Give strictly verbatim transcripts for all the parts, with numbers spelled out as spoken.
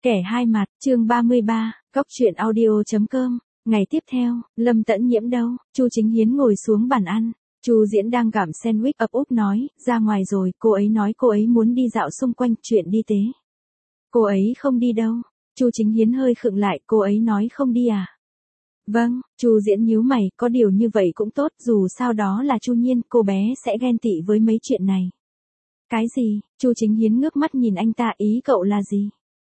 Kẻ hai mặt, chương ba mươi ba, góc truyện audio chấm com. Ngày tiếp theo, Lâm Tẫn Nhiễm đâu? Chu Chính Hiến ngồi xuống bàn ăn. Chu Diễn đang gặm sandwich ấp úp nói, ra ngoài rồi, cô ấy nói cô ấy muốn đi dạo xung quanh chuyện đi tế. Cô ấy không đi đâu. Chu Chính Hiến hơi khựng lại, cô ấy nói không đi à? Vâng, Chu Diễn nhíu mày, có điều như vậy cũng tốt, dù sao đó là Chu Nhiên, cô bé sẽ ghen tị với mấy chuyện này. Cái gì? Chu Chính Hiến ngước mắt nhìn anh ta, ý cậu là gì?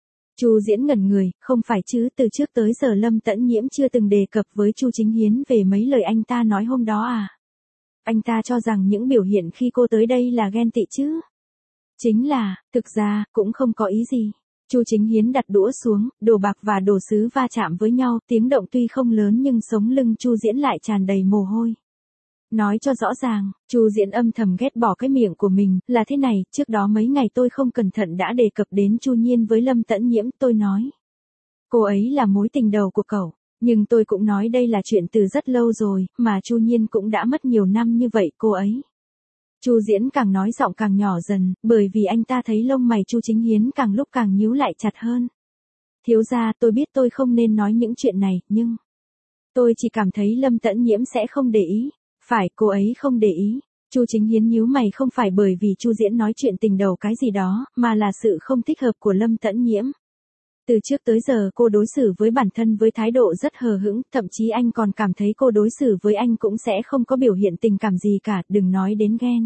Chu Diễn ngẩn người, không phải chứ, từ trước tới giờ Lâm Tẫn Nhiễm chưa từng đề cập với Chu Chính Hiến về mấy lời anh ta nói hôm đó à? Anh ta cho rằng những biểu hiện khi cô tới đây là ghen tị chứ? Chính là, thực ra, cũng không có ý gì. Chu Chính Hiến đặt đũa xuống, đồ bạc và đồ sứ va chạm với nhau, tiếng động tuy không lớn nhưng sống lưng Chu Diễn lại tràn đầy mồ hôi. Nói cho rõ ràng, Chu Diễn âm thầm ghét bỏ cái miệng của mình, là thế này, trước đó mấy ngày tôi không cẩn thận đã đề cập đến Chu Nhiên với Lâm Tẫn Nhiễm, tôi nói. Cô ấy là mối tình đầu của cậu, nhưng tôi cũng nói đây là chuyện từ rất lâu rồi, mà Chu Nhiên cũng đã mất nhiều năm như vậy cô ấy. Chu Diễn càng nói giọng càng nhỏ dần, bởi vì anh ta thấy lông mày Chu Chính Hiến càng lúc càng nhíu lại chặt hơn. Thiếu gia, tôi biết tôi không nên nói những chuyện này, nhưng tôi chỉ cảm thấy Lâm Tẫn Nhiễm sẽ không để ý. Phải, cô ấy không để ý. Chu Chính Hiến nhíu mày, không phải bởi vì Chu Diễn nói chuyện tình đầu cái gì đó, mà là sự không thích hợp của Lâm Tẫn Nhiễm. Từ trước tới giờ cô đối xử với bản thân với thái độ rất hờ hững, thậm chí anh còn cảm thấy cô đối xử với anh cũng sẽ không có biểu hiện tình cảm gì cả, đừng nói đến ghen.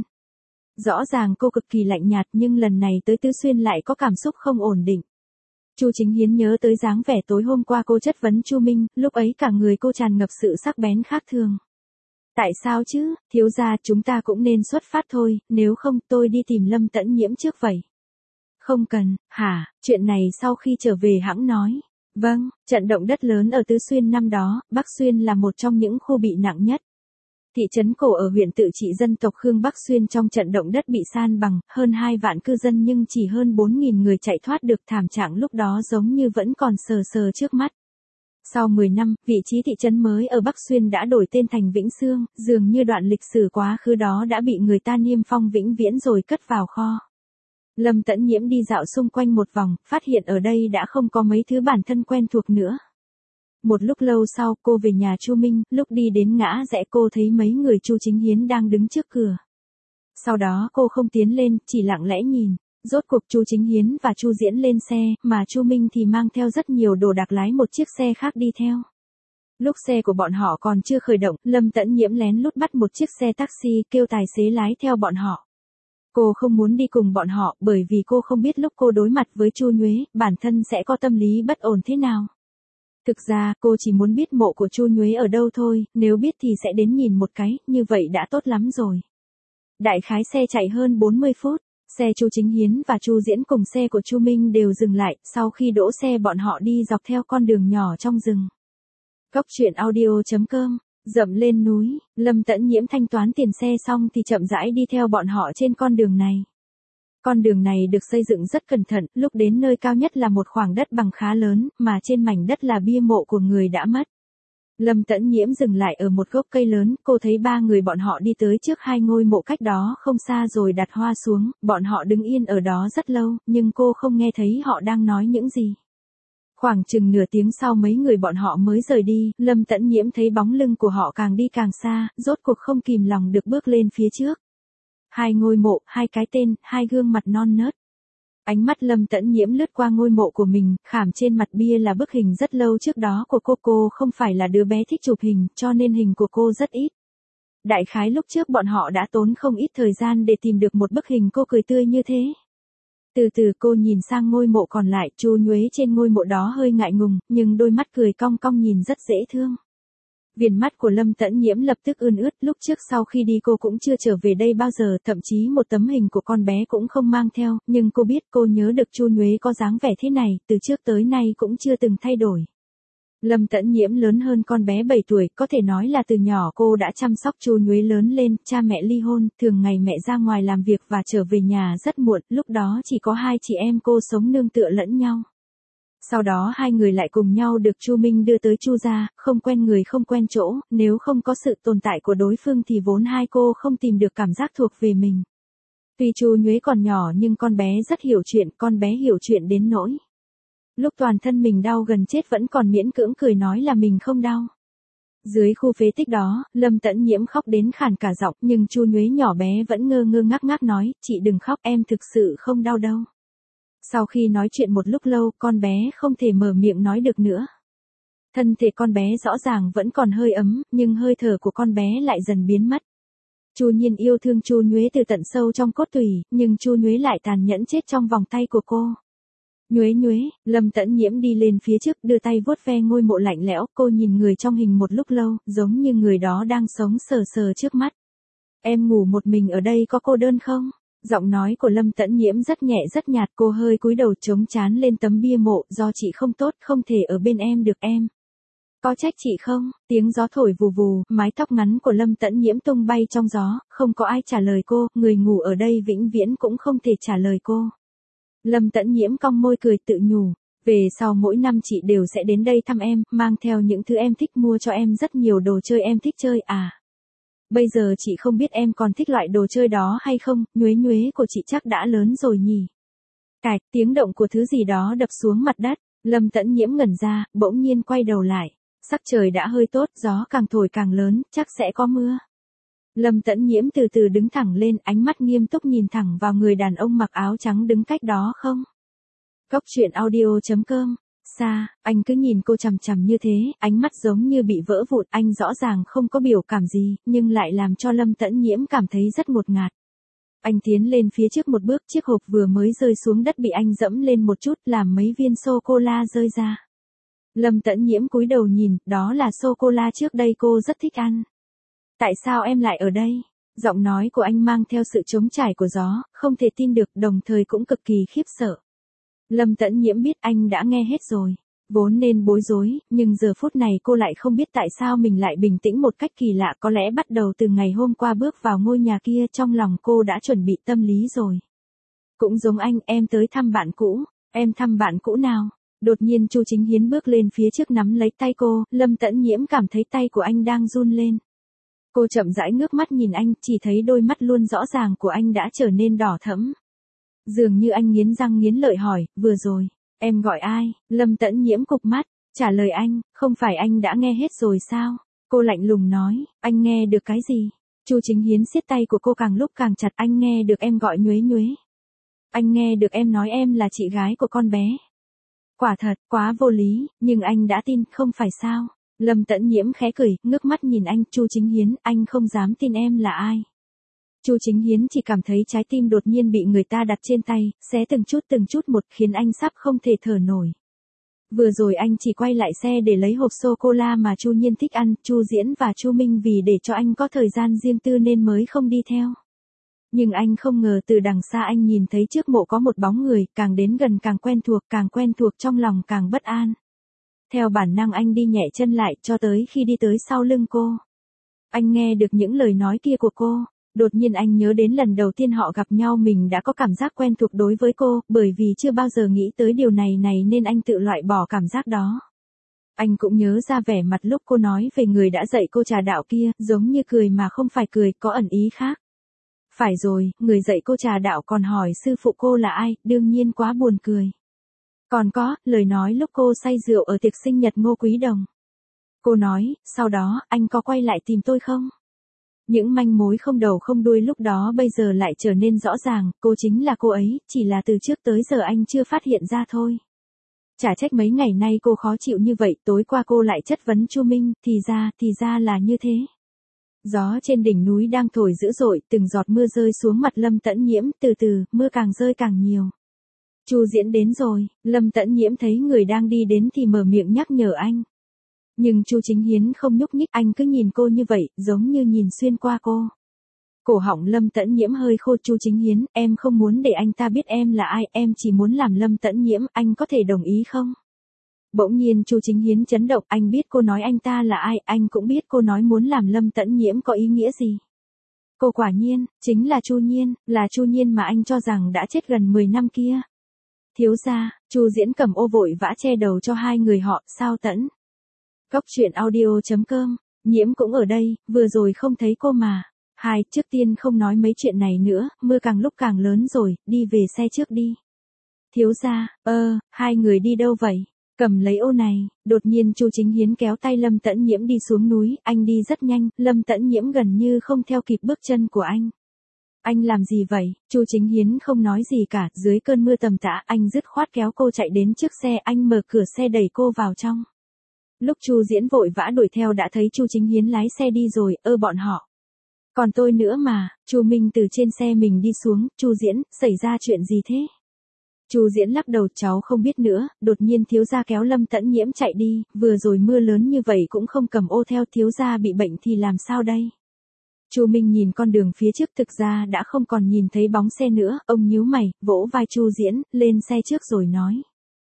Rõ ràng cô cực kỳ lạnh nhạt nhưng lần này tới Tứ Xuyên lại có cảm xúc không ổn định. Chu Chính Hiến nhớ tới dáng vẻ tối hôm qua cô chất vấn Chu Minh, lúc ấy cả người cô tràn ngập sự sắc bén khác thường. Tại sao chứ, thiếu gia, chúng ta cũng nên xuất phát thôi, nếu không tôi đi tìm Lâm Tẫn Nhiễm trước vậy. Không cần, hả, chuyện này sau khi trở về hãng nói. Vâng, trận động đất lớn ở Tứ Xuyên năm đó, Bắc Xuyên là một trong những khu bị nặng nhất. Thị trấn cổ ở huyện tự trị dân tộc Khương Bắc Xuyên trong trận động đất bị san bằng, hơn hai vạn cư dân nhưng chỉ hơn bốn nghìn người chạy thoát được, thảm trạng lúc đó giống như vẫn còn sờ sờ trước mắt. Sau mười năm, vị trí thị trấn mới ở Bắc Xuyên đã đổi tên thành Vĩnh Sương, dường như đoạn lịch sử quá khứ đó đã bị người ta niêm phong vĩnh viễn rồi cất vào kho. Lâm Tẫn Nhiễm đi dạo xung quanh một vòng, phát hiện ở đây đã không có mấy thứ bản thân quen thuộc nữa. Một lúc lâu sau, cô về nhà Chu Minh, lúc đi đến ngã rẽ cô thấy mấy người Chu Chính Hiến đang đứng trước cửa. Sau đó cô không tiến lên, chỉ lặng lẽ nhìn. Rốt cuộc Chu Chính Hiến và Chu Diễn lên xe, mà Chu Minh thì mang theo rất nhiều đồ đạc lái một chiếc xe khác đi theo. Lúc xe của bọn họ còn chưa khởi động, Lâm Tẫn Nhiễm lén lút bắt một chiếc xe taxi, kêu tài xế lái theo bọn họ. Cô không muốn đi cùng bọn họ, bởi vì cô không biết lúc cô đối mặt với Chu Nhuế, bản thân sẽ có tâm lý bất ổn thế nào. Thực ra, cô chỉ muốn biết mộ của Chu Nhuế ở đâu thôi, nếu biết thì sẽ đến nhìn một cái, như vậy đã tốt lắm rồi. Đại khái xe chạy hơn bốn mươi phút. Xe Chu Chính Hiến và Chu Diễn cùng xe của Chu Minh đều dừng lại, sau khi đỗ xe bọn họ đi dọc theo con đường nhỏ trong rừng. Góc truyện audio chấm com, dậm lên núi, Lâm Tẫn Nhiễm thanh toán tiền xe xong thì chậm rãi đi theo bọn họ trên con đường này. Con đường này được xây dựng rất cẩn thận, lúc đến nơi cao nhất là một khoảng đất bằng khá lớn, mà trên mảnh đất là bia mộ của người đã mất. Lâm Tẫn Nhiễm dừng lại ở một gốc cây lớn, cô thấy ba người bọn họ đi tới trước hai ngôi mộ cách đó không xa rồi đặt hoa xuống, bọn họ đứng yên ở đó rất lâu, nhưng cô không nghe thấy họ đang nói những gì. Khoảng chừng nửa tiếng sau mấy người bọn họ mới rời đi, Lâm Tẫn Nhiễm thấy bóng lưng của họ càng đi càng xa, rốt cuộc không kìm lòng được bước lên phía trước. Hai ngôi mộ, hai cái tên, hai gương mặt non nớt. Ánh mắt Lâm Tẫn Nhiễm lướt qua ngôi mộ của mình, khảm trên mặt bia là bức hình rất lâu trước đó của cô. Cô không phải là đứa bé thích chụp hình, cho nên hình của cô rất ít. Đại khái lúc trước bọn họ đã tốn không ít thời gian để tìm được một bức hình cô cười tươi như thế. Từ từ cô nhìn sang ngôi mộ còn lại, Chu Nhuế trên ngôi mộ đó hơi ngại ngùng, nhưng đôi mắt cười cong cong nhìn rất dễ thương. Viền mắt của Lâm Tẫn Nhiễm lập tức ươn ướt, lúc trước sau khi đi cô cũng chưa trở về đây bao giờ, thậm chí một tấm hình của con bé cũng không mang theo, nhưng cô biết cô nhớ được Chu Nhuế có dáng vẻ thế này, từ trước tới nay cũng chưa từng thay đổi. Lâm Tẫn Nhiễm lớn hơn con bé bảy tuổi, có thể nói là từ nhỏ cô đã chăm sóc Chu Nhuế lớn lên, cha mẹ ly hôn, thường ngày mẹ ra ngoài làm việc và trở về nhà rất muộn, lúc đó chỉ có hai chị em cô sống nương tựa lẫn nhau. Sau đó hai người lại cùng nhau được Chu Minh đưa tới Chu gia, không quen người không quen chỗ, nếu không có sự tồn tại của đối phương thì vốn hai cô không tìm được cảm giác thuộc về mình. Tuy Chu Nhuế còn nhỏ nhưng con bé rất hiểu chuyện, con bé hiểu chuyện đến nỗi Lúc toàn thân mình đau gần chết vẫn còn miễn cưỡng cười nói là mình không đau. Dưới khu phế tích đó, Lâm Tẫn Nhiễm khóc đến khàn cả giọng, nhưng Chu Nhuế nhỏ bé vẫn ngơ ngơ ngác ngác nói, chị đừng khóc, em thực sự không đau đâu. Sau khi nói chuyện một lúc lâu, con bé không thể mở miệng nói được nữa. Thân thể con bé rõ ràng vẫn còn hơi ấm, nhưng hơi thở của con bé lại dần biến mất. Chu Nhiên yêu thương Chu Nhuế từ tận sâu trong cốt tủy, nhưng Chu Nhuế lại tàn nhẫn chết trong vòng tay của cô. Nhuế Nhuế, Lâm Tẫn Nhiễm đi lên phía trước, đưa tay vuốt ve ngôi mộ lạnh lẽo, cô nhìn người trong hình một lúc lâu, giống như người đó đang sống sờ sờ trước mắt. Em ngủ một mình ở đây có cô đơn không? Giọng nói của Lâm Tẫn Nhiễm rất nhẹ rất nhạt, cô hơi cúi đầu chống trán lên tấm bia mộ, do chị không tốt, không thể ở bên em được em. Có trách chị không? Tiếng gió thổi vù vù, mái tóc ngắn của Lâm Tẫn Nhiễm tung bay trong gió, không có ai trả lời cô, người ngủ ở đây vĩnh viễn cũng không thể trả lời cô. Lâm Tẫn Nhiễm cong môi cười tự nhủ, về sau mỗi năm chị đều sẽ đến đây thăm em, mang theo những thứ em thích, mua cho em rất nhiều đồ chơi em thích chơi à. Bây giờ chị không biết em còn thích loại đồ chơi đó hay không, Nhuế Nhuế của chị chắc đã lớn rồi nhỉ. Cạch, tiếng động của thứ gì đó đập xuống mặt đất, Lâm Tẫn Nhiễm ngẩn ra, bỗng nhiên quay đầu lại. Sắc trời đã hơi tốt, gió càng thổi càng lớn, chắc sẽ có mưa. Lâm Tẫn Nhiễm từ từ đứng thẳng lên, ánh mắt nghiêm túc nhìn thẳng vào người đàn ông mặc áo trắng đứng cách đó không. Cốc truyện audio chấm com. Xa, anh cứ nhìn cô chằm chằm như thế, ánh mắt giống như bị vỡ vụn, anh rõ ràng không có biểu cảm gì, nhưng lại làm cho Lâm Tẫn Nhiễm cảm thấy rất ngột ngạt. Anh tiến lên phía trước một bước, chiếc hộp vừa mới rơi xuống đất bị anh dẫm lên một chút, làm mấy viên sô-cô-la rơi ra. Lâm Tẫn Nhiễm cúi đầu nhìn, đó là sô-cô-la trước đây cô rất thích ăn. Tại sao em lại ở đây? Giọng nói của anh mang theo sự trống trải của gió, không thể tin được, đồng thời cũng cực kỳ khiếp sợ. Lâm Tẫn Nhiễm biết anh đã nghe hết rồi. Vốn nên bối rối, nhưng giờ phút này cô lại không biết tại sao mình lại bình tĩnh một cách kỳ lạ, có lẽ bắt đầu từ ngày hôm qua bước vào ngôi nhà kia, trong lòng cô đã chuẩn bị tâm lý rồi. Cũng giống anh, em tới thăm bạn cũ, em thăm bạn cũ nào? Đột nhiên Chu Chính Hiến bước lên phía trước nắm lấy tay cô, Lâm Tẫn Nhiễm cảm thấy tay của anh đang run lên. Cô chậm rãi ngước mắt nhìn anh, chỉ thấy đôi mắt luôn rõ ràng của anh đã trở nên đỏ thẫm. Dường như anh nghiến răng nghiến lợi hỏi, vừa rồi, em gọi ai? Lâm Tẫn Nhiễm cụp mắt, trả lời anh, không phải anh đã nghe hết rồi sao? Cô lạnh lùng nói, anh nghe được cái gì? Chu Chính Hiến siết tay của cô càng lúc càng chặt, anh nghe được em gọi Nhuế Nhuế. Anh nghe được em nói em là chị gái của con bé. Quả thật, quá vô lý, nhưng anh đã tin, không phải sao? Lâm Tẫn Nhiễm khẽ cười, ngước mắt nhìn anh, Chu Chính Hiến, anh không dám tin em là ai. Chu Chính Hiến chỉ cảm thấy trái tim đột nhiên bị người ta đặt trên tay, xé từng chút từng chút một, khiến anh sắp không thể thở nổi. Vừa rồi anh chỉ quay lại xe để lấy hộp sô-cô-la mà Chu Nhiên thích ăn, Chu Diễn và Chu Minh vì để cho anh có thời gian riêng tư nên mới không đi theo. Nhưng anh không ngờ từ đằng xa anh nhìn thấy trước mộ có một bóng người, càng đến gần càng quen thuộc, càng quen thuộc trong lòng càng bất an. Theo bản năng anh đi nhẹ chân lại cho tới khi đi tới sau lưng cô. Anh nghe được những lời nói kia của cô. Đột nhiên anh nhớ đến lần đầu tiên họ gặp nhau mình đã có cảm giác quen thuộc đối với cô, bởi vì chưa bao giờ nghĩ tới điều này này nên anh tự loại bỏ cảm giác đó. Anh cũng nhớ ra vẻ mặt lúc cô nói về người đã dạy cô trà đạo kia, giống như cười mà không phải cười, có ẩn ý khác. Phải rồi, người dạy cô trà đạo còn hỏi sư phụ cô là ai, đương nhiên quá buồn cười. Còn có, lời nói lúc cô say rượu ở tiệc sinh nhật Ngô Quý Đồng. Cô nói, sau đó, anh có quay lại tìm tôi không? Những manh mối không đầu không đuôi lúc đó bây giờ lại trở nên rõ ràng, cô chính là cô ấy, chỉ là từ trước tới giờ anh chưa phát hiện ra thôi. Chả trách mấy ngày nay cô khó chịu như vậy, tối qua cô lại chất vấn Chu Minh, thì ra, thì ra là như thế. Gió trên đỉnh núi đang thổi dữ dội, từng giọt mưa rơi xuống mặt Lâm Tẫn Nhiễm, từ từ, mưa càng rơi càng nhiều. Chu Diễn đến rồi, Lâm Tẫn Nhiễm thấy người đang đi đến thì mở miệng nhắc nhở anh. Nhưng Chu Chính Hiến không nhúc nhích, anh cứ nhìn cô như vậy, giống như nhìn xuyên qua cô. Cổ họng Lâm Tẫn Nhiễm hơi khô. Chu Chính Hiến, em không muốn để anh ta biết em là ai, em chỉ muốn làm Lâm Tẫn Nhiễm, anh có thể đồng ý không? Bỗng nhiên Chu Chính Hiến chấn động, anh biết cô nói anh ta là ai, anh cũng biết cô nói muốn làm Lâm Tẫn Nhiễm có ý nghĩa gì. Cô quả nhiên, chính là Chu Nhiên, là Chu Nhiên mà anh cho rằng đã chết gần mười năm kia. Thiếu gia, Chu Diễn cầm ô vội vã che đầu cho hai người họ, sao Tẫn? Cốc truyện audio chấm com, Nhiễm cũng ở đây, vừa rồi không thấy cô mà. Hai, trước tiên không nói mấy chuyện này nữa, mưa càng lúc càng lớn rồi, đi về xe trước đi. thiếu gia, ơ, hai người đi đâu vậy? Cầm lấy ô này, đột nhiên Chu Chính Hiến kéo tay Lâm Tẫn Nhiễm đi xuống núi, anh đi rất nhanh, Lâm Tẫn Nhiễm gần như không theo kịp bước chân của anh. Anh làm gì vậy? Chu Chính Hiến không nói gì cả, dưới cơn mưa tầm tã, anh dứt khoát kéo cô chạy đến trước xe, anh mở cửa xe đẩy cô vào trong. Lúc Chu Diễn vội vã đuổi theo đã thấy Chu Chính Hiến lái xe đi rồi, ơ bọn họ. Còn tôi nữa mà, Chu Minh từ trên xe mình đi xuống, Chu Diễn, xảy ra chuyện gì thế? Chu Diễn lắc đầu, cháu không biết nữa, đột nhiên thiếu gia kéo Lâm Tẫn Nhiễm chạy đi, vừa rồi mưa lớn như vậy cũng không cầm ô theo, thiếu gia bị bệnh thì làm sao đây? Chu Minh nhìn con đường phía trước thực ra đã không còn nhìn thấy bóng xe nữa, ông nhíu mày, vỗ vai Chu Diễn, lên xe trước rồi nói.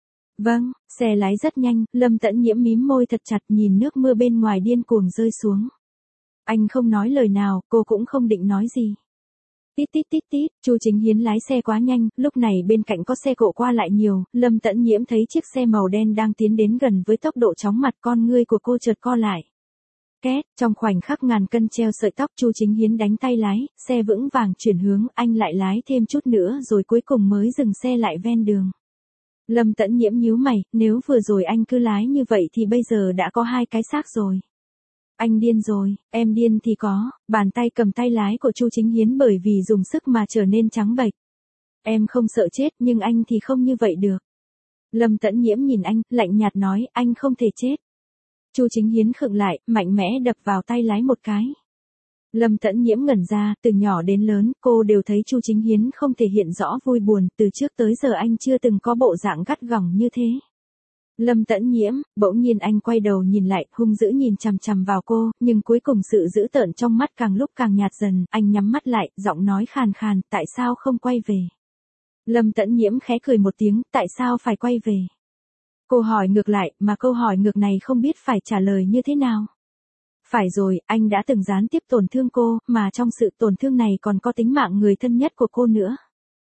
Vâng, xe lái rất nhanh, Lâm Tẫn Nhiễm mím môi thật chặt nhìn nước mưa bên ngoài điên cuồng rơi xuống. Anh không nói lời nào, cô cũng không định nói gì. Tít tít tít tít, Chu Chính Hiến lái xe quá nhanh, lúc này bên cạnh có xe cộ qua lại nhiều, Lâm Tẫn Nhiễm thấy chiếc xe màu đen đang tiến đến gần với tốc độ chóng mặt, con ngươi của cô chợt co lại. Két, trong khoảnh khắc ngàn cân treo sợi tóc, Chu Chính Hiến đánh tay lái, xe vững vàng chuyển hướng, anh lại lái thêm chút nữa rồi cuối cùng mới dừng xe lại ven đường. Lâm Tẫn Nhiễm nhíu mày, nếu vừa rồi anh cứ lái như vậy thì bây giờ đã có hai cái xác rồi. Anh điên rồi, em điên thì có, bàn tay cầm tay lái của Chu Chính Hiến bởi vì dùng sức mà trở nên trắng bệch. Em không sợ chết nhưng anh thì không như vậy được. Lâm Tẫn Nhiễm nhìn anh, lạnh nhạt nói, anh không thể chết. Chu Chính Hiến khựng lại, mạnh mẽ đập vào tay lái một cái. Lâm Tẫn Nhiễm ngẩn ra, từ nhỏ đến lớn, cô đều thấy Chu Chính Hiến không thể hiện rõ vui buồn, từ trước tới giờ anh chưa từng có bộ dạng gắt gỏng như thế. Lâm Tẫn Nhiễm, bỗng nhiên anh quay đầu nhìn lại, hung dữ nhìn chằm chằm vào cô, nhưng cuối cùng sự dữ tợn trong mắt càng lúc càng nhạt dần, anh nhắm mắt lại, giọng nói khàn khàn, tại sao không quay về? Lâm Tẫn Nhiễm khẽ cười một tiếng, tại sao phải quay về? Cô hỏi ngược lại, mà câu hỏi ngược này không biết phải trả lời như thế nào. Phải rồi, anh đã từng gián tiếp tổn thương cô, mà trong sự tổn thương này còn có tính mạng người thân nhất của cô nữa.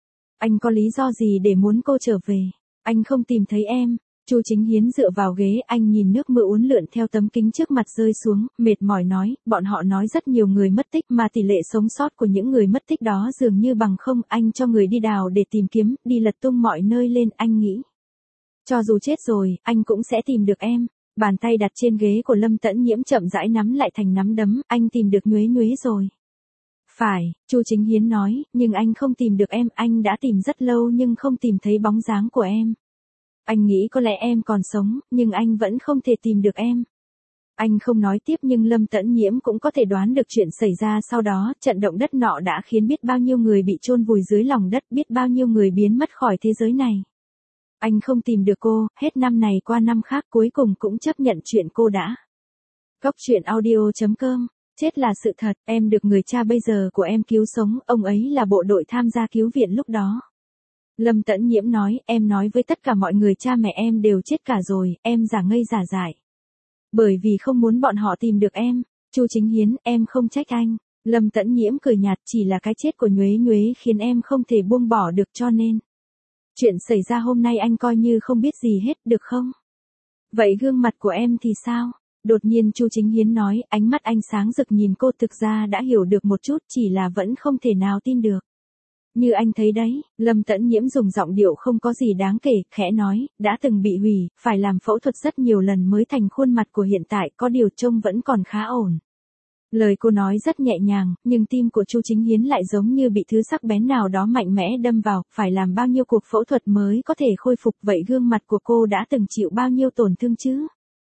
Anh có lý do gì để muốn cô trở về? Anh không tìm thấy em. Chu Chính Hiến dựa vào ghế, anh nhìn nước mưa uốn lượn theo tấm kính trước mặt rơi xuống, mệt mỏi nói, bọn họ nói rất nhiều người mất tích mà tỷ lệ sống sót của những người mất tích đó dường như bằng không, anh cho người đi đào để tìm kiếm, đi lật tung mọi nơi lên, anh nghĩ. Cho dù chết rồi, anh cũng sẽ tìm được em. Bàn tay đặt trên ghế của Lâm Tẫn Nhiễm chậm rãi nắm lại thành nắm đấm, anh tìm được Nhuế Nhuế rồi. Phải, Chu Chính Hiến nói, nhưng anh không tìm được em, anh đã tìm rất lâu nhưng không tìm thấy bóng dáng của em. Anh nghĩ có lẽ em còn sống, nhưng anh vẫn không thể tìm được em. Anh không nói tiếp nhưng Lâm Tẫn Nhiễm cũng có thể đoán được chuyện xảy ra sau đó, trận động đất nọ đã khiến biết bao nhiêu người bị chôn vùi dưới lòng đất, biết bao nhiêu người biến mất khỏi thế giới này. Anh không tìm được cô, hết năm này qua năm khác cuối cùng cũng chấp nhận chuyện cô đã. Góc truyện audio chấm com, chết là sự thật, em được người cha bây giờ của em cứu sống, ông ấy là bộ đội tham gia cứu viện lúc đó. Lâm Tẫn Nhiễm nói, em nói với tất cả mọi người cha mẹ em đều chết cả rồi, em giả ngây giả dại. Bởi vì không muốn bọn họ tìm được em. Chu Chính Hiến, em không trách anh. Lâm Tẫn Nhiễm cười nhạt, chỉ là cái chết của Nhuế Nhuế khiến em không thể buông bỏ được cho nên. Chuyện xảy ra hôm nay anh coi như không biết gì hết, được không? Vậy gương mặt của em thì sao? Đột nhiên Chu Chính Hiến nói, ánh mắt anh sáng rực nhìn cô, thực ra đã hiểu được một chút, chỉ là vẫn không thể nào tin được. Như anh thấy đấy, Lâm Tẫn Nhiễm dùng giọng điệu không có gì đáng kể, khẽ nói, đã từng bị hủy, phải làm phẫu thuật rất nhiều lần mới thành khuôn mặt của hiện tại, có điều trông vẫn còn khá ổn. Lời cô nói rất nhẹ nhàng, nhưng tim của Chu Chính Hiến lại giống như bị thứ sắc bén nào đó mạnh mẽ đâm vào, phải làm bao nhiêu cuộc phẫu thuật mới có thể khôi phục, vậy gương mặt của cô đã từng chịu bao nhiêu tổn thương chứ?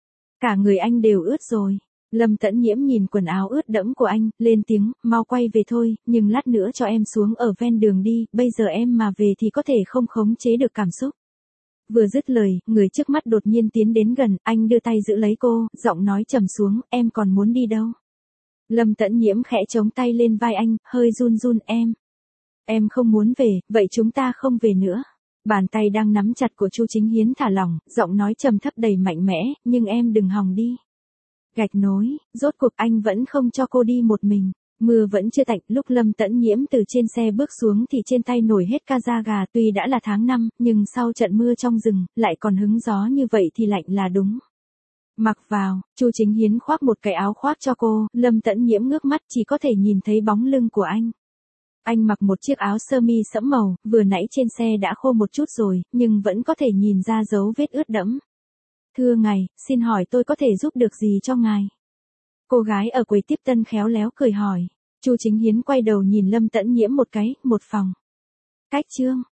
Cả người anh đều ướt rồi. Lâm Tẫn Nhiễm nhìn quần áo ướt đẫm của anh, lên tiếng, mau quay về thôi, nhưng lát nữa cho em xuống ở ven đường đi, bây giờ em mà về thì có thể không khống chế được cảm xúc. Vừa dứt lời, người trước mắt đột nhiên tiến đến gần, anh đưa tay giữ lấy cô, giọng nói trầm xuống, em còn muốn đi đâu? Lâm Tẫn Nhiễm khẽ chống tay lên vai anh, hơi run run, em. Em không muốn về, vậy chúng ta không về nữa. Bàn tay đang nắm chặt của Chu Chính Hiến thả lỏng, giọng nói trầm thấp đầy mạnh mẽ, nhưng em đừng hòng đi. Gạch nối, rốt cuộc anh vẫn không cho cô đi một mình. Mưa vẫn chưa tạnh, lúc Lâm Tẫn Nhiễm từ trên xe bước xuống thì trên tay nổi hết ca da gà, tuy đã là tháng năm, nhưng sau trận mưa trong rừng, lại còn hứng gió như vậy thì lạnh là đúng. Mặc vào, Chu Chính Hiến khoác một cái áo khoác cho cô, Lâm Tẫn Nhiễm ngước mắt chỉ có thể nhìn thấy bóng lưng của anh. Anh mặc một chiếc áo sơ mi sẫm màu, vừa nãy trên xe đã khô một chút rồi, nhưng vẫn có thể nhìn ra dấu vết ướt đẫm. Thưa ngài, xin hỏi tôi có thể giúp được gì cho ngài? Cô gái ở quầy tiếp tân khéo léo cười hỏi. Chu Chính Hiến quay đầu nhìn Lâm Tẫn Nhiễm một cái, một phòng. Cách chương.